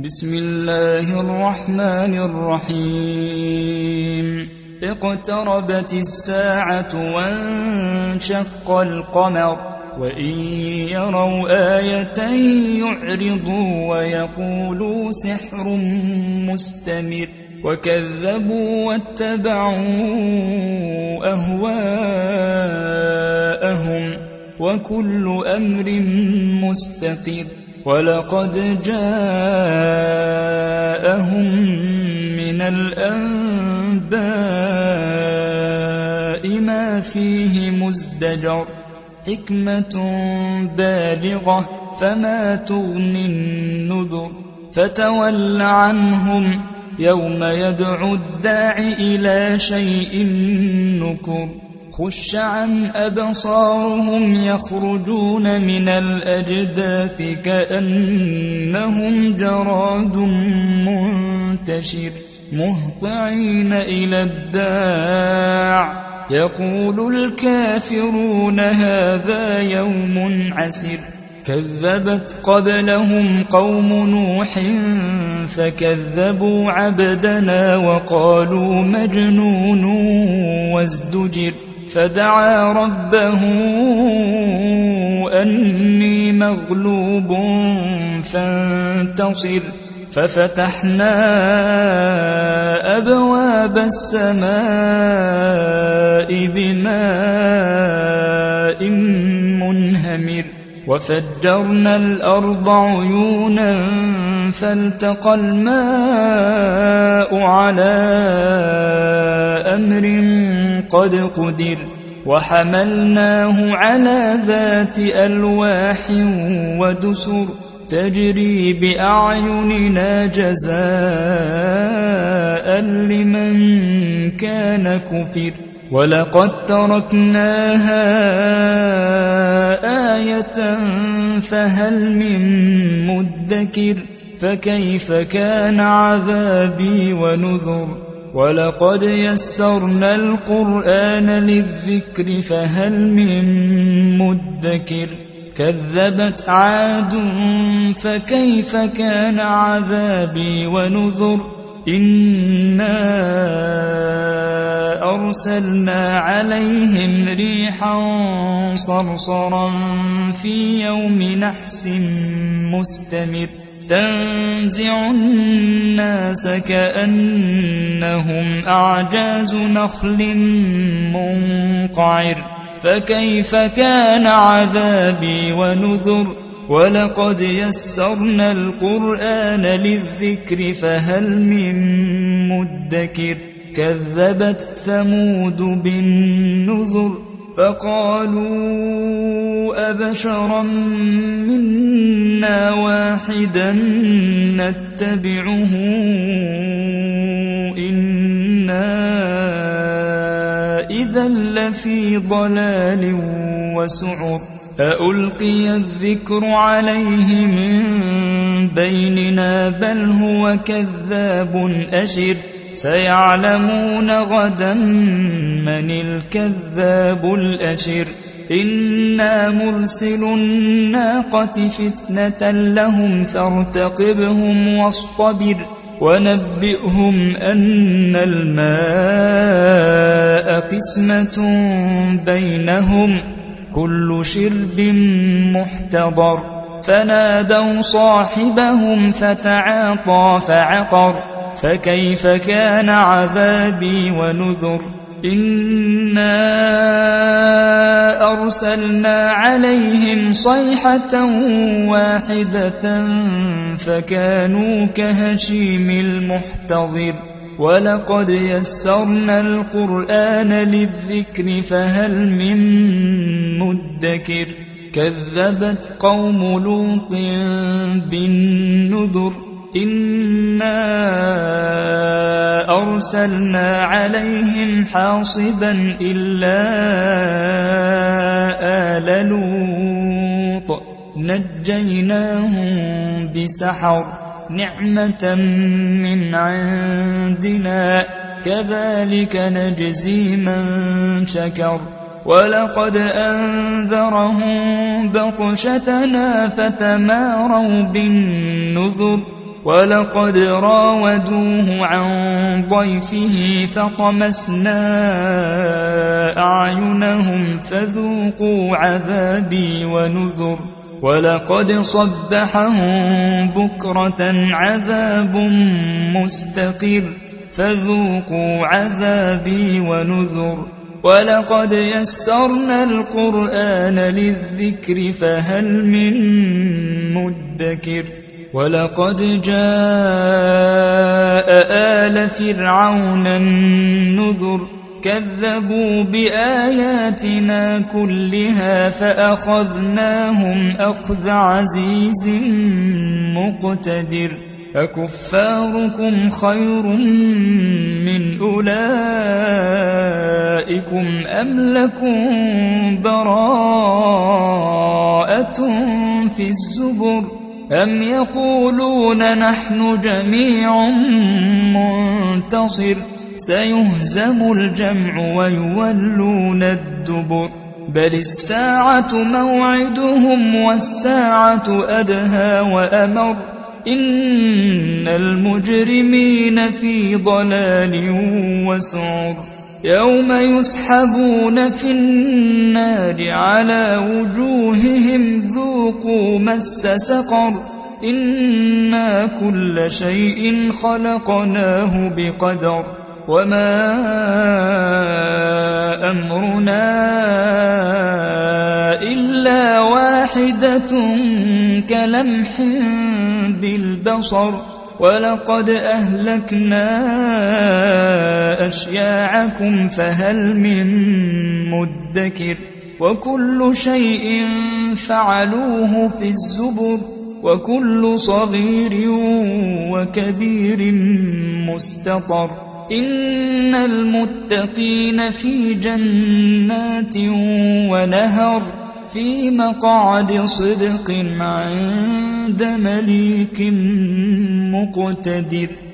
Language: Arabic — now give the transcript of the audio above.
بسم الله الرحمن الرحيم اقتربت الساعة وانشق القمر وإن يروا آية يعرضوا ويقولوا سحر مستمر وكذبوا واتبعوا أهواءهم وكل أمر مستقر ولقد جاءهم من الأنباء ما فيه مزدجر حكمة بالغة فما تغني النذر فتول عنهم يوم يدعو الداع إلى شيء نكر خش عن أبصارهم يخرجون من الأجداث كأنهم جراد منتشر مهطعين إلى الداع يقول الكافرون هذا يوم عسر كذبت قبلهم قوم نوح فكذبوا عبدنا وقالوا مجنون وازدجر فدعا ربه أني مغلوب فانتصر ففتحنا أبواب السماء بماء منهمر وفجرنا الأرض عيونا فالتقى الماء على أمر قد قدر وحملناه على ذات ألواح ودسر تجري بأعيننا جزاء لمن كان كفر ولقد تركناها آية فهل من مدكر فكيف كان عذابي ونذر ولقد يسرنا القرآن للذكر فهل من مدكر كذبت عاد فكيف كان عذابي ونذر إنا أرسلنا عليهم ريحا صرصرا في يوم نحس مستمر تنزع الناس كأنهم أعجاز نخل منقعر فكيف كان عذابي ونذر ولقد يسرنا القرآن للذكر فهل من مدكر كذبت ثمود بالنذر فقالوا أبشرا منا واحدا نتبعه إنا إذا لفي ضلال وسعر أألقي الذكر عليه من بيننا بل هو كذاب أشر سيعلمون غدا من الكذاب الأشر إنا مرسل الناقة فتنة لهم فارتقبهم واصطبر ونبئهم أن الماء قسمة بينهم كل شرب محتضر فنادوا صاحبهم فتعاطى فعقر فكيف كان عذابي ونذر إنا أرسلنا عليهم صيحة واحدة فكانوا كهشيم المحتضر ولقد يسرنا القرآن للذكر فهل من مدكر كذبت قوم لوط بالنذر إنا أرسلنا عليهم حاصبا إلا آل لوط نجيناهم بسحر نعمة من عندنا كذلك نجزي من شكر ولقد أنذرهم بطشتنا فتماروا بالنذر ولقد راودوه عن ضيفه فطمسنا أعينهم فذوقوا عذابي ونذر ولقد صبحهم بكرة عذاب مستقر فذوقوا عذابي ونذر ولقد يسرنا القرآن للذكر فهل من مدكر ولقد جاء آل فرعون النذر كذبوا بآياتنا كلها فأخذناهم أخذ عزيز مقتدر أكفاركم خير من أولئكم أم لكم براءة في الزبر أم يقولون نحن جميع منتصر سيهزم الجمع ويولون الدبر بل الساعة موعدهم والساعة أدهى وأمر إن المجرمين في ضلال وسعر يوم يسحبون في النار على وجوههم ذوقوا مس سقر إنا كل شيء خلقناه بقدر وما أمرنا إلا واحدة كلمح بالبصر ولقد أهلكنا أشياعكم فهل من مدكر وكل شيء فعلوه في الزبر وكل صغير وكبير مستطر إن المتقين في جنات ونهر في مقعد صدق عند مليك مقتدر